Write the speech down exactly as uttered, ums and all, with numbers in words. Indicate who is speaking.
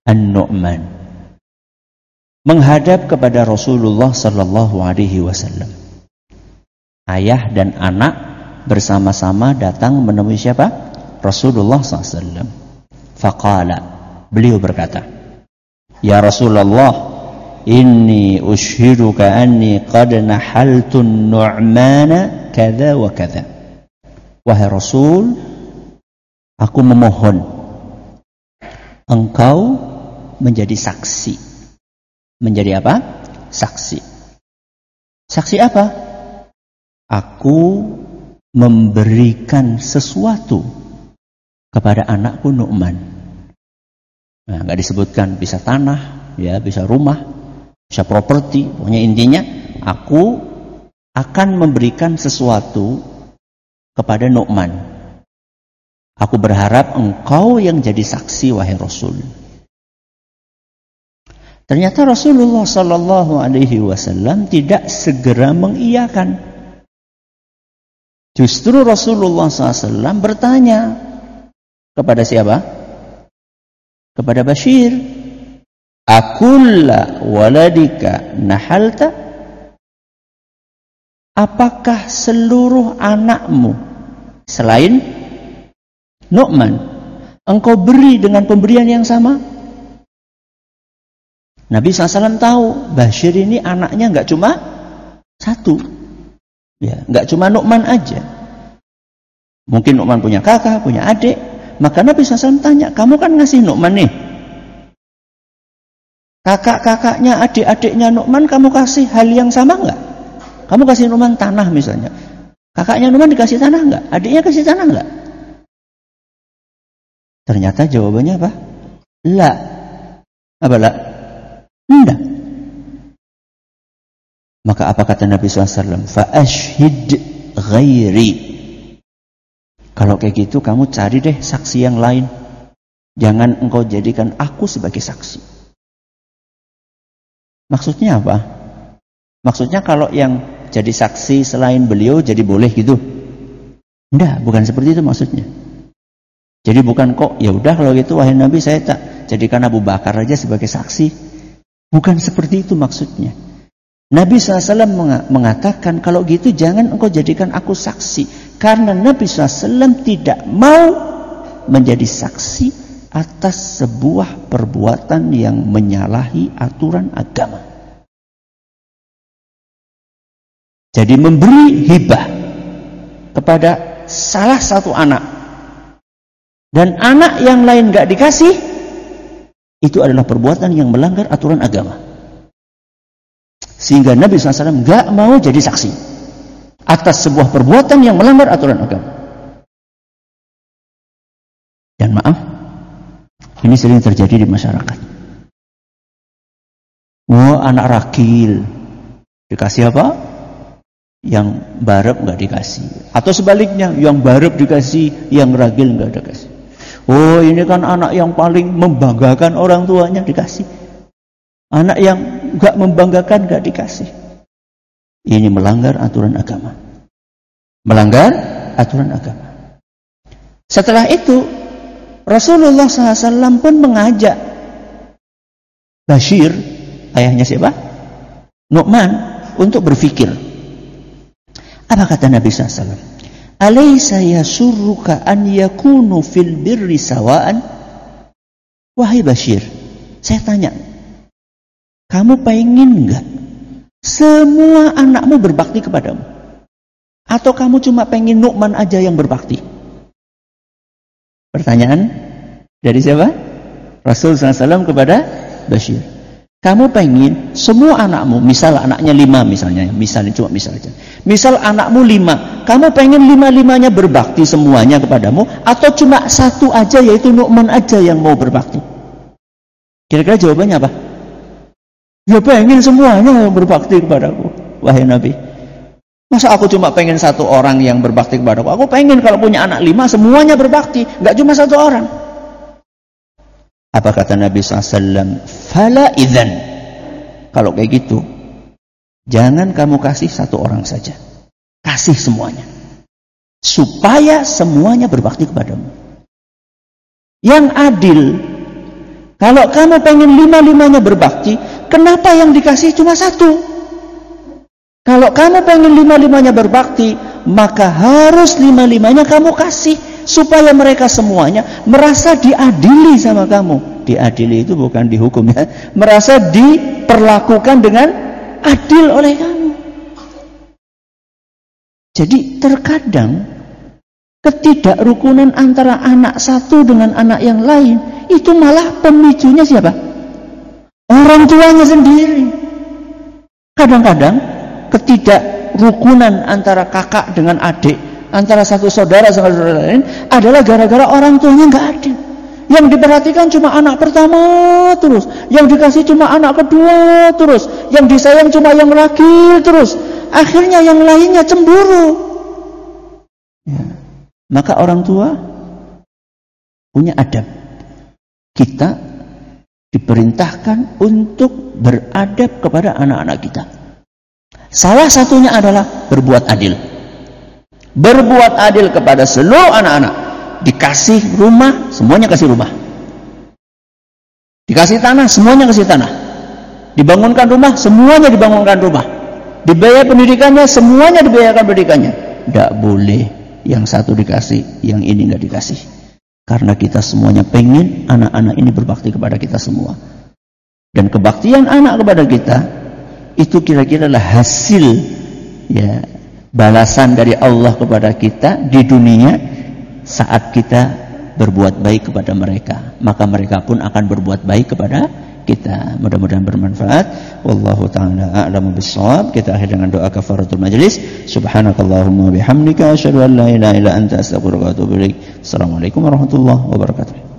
Speaker 1: An-Nu'man menghadap kepada Rasulullah sallallahu alaihi wasallam. Ayah dan anak bersama-sama datang menemui siapa? Rasulullah sallallahu alaihi wasallam. Faqala, beliau berkata, "Ya Rasulullah, inni ushiduka anni qad nahaltu Nu'mana kadza wa kadza." Wahai Rasul, aku memohon engkau menjadi saksi. Menjadi apa? Saksi. Saksi apa? Aku memberikan sesuatu kepada anakku Nu'man. Nah, nggak disebutkan bisa tanah, ya, bisa rumah, bisa properti. Pokoknya intinya, aku akan memberikan sesuatu kepada Nu'man. Aku berharap engkau yang jadi saksi, wahai Rasul. Ternyata Rasulullah Sallallahu Alaihi Wasallam tidak segera mengiyakan. Justru Rasulullah Sallallahu Alaihi Wasallam bertanya kepada siapa? Kepada Bashir. Akulla waladika nahalta? Apakah seluruh anakmu selain Nu'man engkau beri dengan pemberian yang sama? Nabi shallallahu alaihi wasallam tahu Bashir ini anaknya nggak cuma satu, ya, nggak cuma Nu'man aja. Mungkin Nu'man punya kakak, punya adik. Maka Nabi shallallahu alaihi wasallam tanya, kamu kan ngasih Nu'man nih, kakak-kakaknya, adik-adiknya Nu'man kamu kasih hal yang sama nggak? Kamu kasih Nu'man tanah misalnya, kakaknya Nu'man dikasih tanah nggak? Adiknya kasih tanah nggak? Ternyata jawabannya apa? La. Apa la? Enggak. Maka apa kata Nabi shallallahu alaihi wasallam? Fa ashhid ghairi. Kalau kayak gitu kamu cari deh saksi yang lain. Jangan engkau jadikan aku sebagai saksi. Maksudnya apa? Maksudnya kalau yang jadi saksi selain beliau jadi boleh gitu? Enggak, bukan seperti itu maksudnya. Jadi bukan kok ya udah kalau gitu wahai Nabi saya tak jadikan Abu Bakar aja sebagai saksi. Bukan seperti itu maksudnya. Nabi shallallahu alaihi wasallam mengatakan kalau gitu jangan engkau jadikan aku saksi. Karena Nabi shallallahu alaihi wasallam tidak mau menjadi saksi atas sebuah perbuatan yang menyalahi aturan agama. Jadi memberi hibah kepada salah satu anak dan anak yang lain gak dikasih, itu adalah perbuatan yang melanggar aturan agama. Sehingga Nabi shallallahu alaihi wasallam gak mau jadi saksi atas sebuah perbuatan yang melanggar aturan agama. Dan maaf, ini sering terjadi di masyarakat. Wah, anak rakil dikasih apa? Yang barep nggak dikasih. Atau sebaliknya, yang barep dikasih, yang ragil nggak dikasih. Oh, ini kan anak yang paling membanggakan orang tuanya dikasih. Anak yang nggak membanggakan nggak dikasih. Ini melanggar aturan agama. Melanggar aturan agama. Setelah itu, Rasulullah shallallahu alaihi wasallam pun mengajak Bashir, ayahnya siapa? Nu'man, untuk berfikir. Apa kata Nabi shallallahu alaihi wasallam? Alaysa yasurruka an yakunu fil birri sawa'an? Wahai Bashir, saya tanya, kamu pengen enggak semua anakmu berbakti kepadamu? Atau kamu cuma pengen Nu'man aja yang berbakti? Pertanyaan dari siapa? Rasul shallallahu alaihi wasallam kepada Bashir. Kamu pengen semua anakmu, misal anaknya lima misalnya, misalnya cuma misal aja. Misal anakmu lima, kamu pengen lima-limanya berbakti semuanya kepadamu, atau cuma satu aja yaitu Nu'man aja yang mau berbakti? Kira-kira jawabannya apa? Ya pengen semuanya yang berbakti kepadaku, wahai Nabi. Masa aku cuma pengen satu orang yang berbakti kepadaku? Aku pengen kalau punya anak lima semuanya berbakti, nggak cuma satu orang. Apa kata Nabi shallallahu alaihi wasallam? Fala idzan. Kalau kayak gitu, jangan kamu kasih satu orang saja. Kasih semuanya. Supaya semuanya berbakti kepadamu. Yang adil, Kalau kamu pengen lima-limanya berbakti, kenapa yang dikasih cuma satu? Kalau kamu pengen lima-limanya berbakti, maka harus lima-limanya kamu kasih, supaya mereka semuanya merasa diadili sama kamu. Diadili itu bukan dihukum ya, merasa diperlakukan dengan adil oleh kamu. Jadi terkadang ketidakrukunan antara anak satu dengan anak yang lain itu malah pemicunya siapa? Orang tuanya sendiri. Kadang-kadang ketidakrukunan antara kakak dengan adik, antara satu saudara sama saudara lain adalah gara-gara orang tuanya nggak adil. Yang diperhatikan cuma anak pertama terus, yang dikasih cuma anak kedua terus, yang disayang cuma yang laki terus. Akhirnya yang lainnya cemburu. Ya. Maka orang tua punya adab. Kita diperintahkan untuk beradab kepada anak-anak kita. Salah satunya adalah berbuat adil. Berbuat adil kepada seluruh anak-anak. Dikasih rumah, semuanya kasih rumah. Dikasih tanah, semuanya kasih tanah. Dibangunkan rumah, semuanya dibangunkan rumah. Dibayar pendidikannya, semuanya dibayarkan pendidikannya. Tidak boleh yang satu dikasih, yang ini nggak dikasih. Karena kita semuanya pengen anak-anak ini berbakti kepada kita semua. Dan kebaktian anak kepada kita itu kira-kira lah hasil ya balasan dari Allah kepada kita di dunia saat kita berbuat baik kepada mereka, maka mereka pun akan berbuat baik kepada kita. Mudah-mudahan bermanfaat. Wallahu ta'ala a'lamu bissawab. Kita akhir dengan doa kafaratul majlis. Subhanakallahumma bihamdika asyhadu an la ilaha illa anta astaghfiruka wa atubu ilaik. Assalamualaikum warahmatullahi wabarakatuh.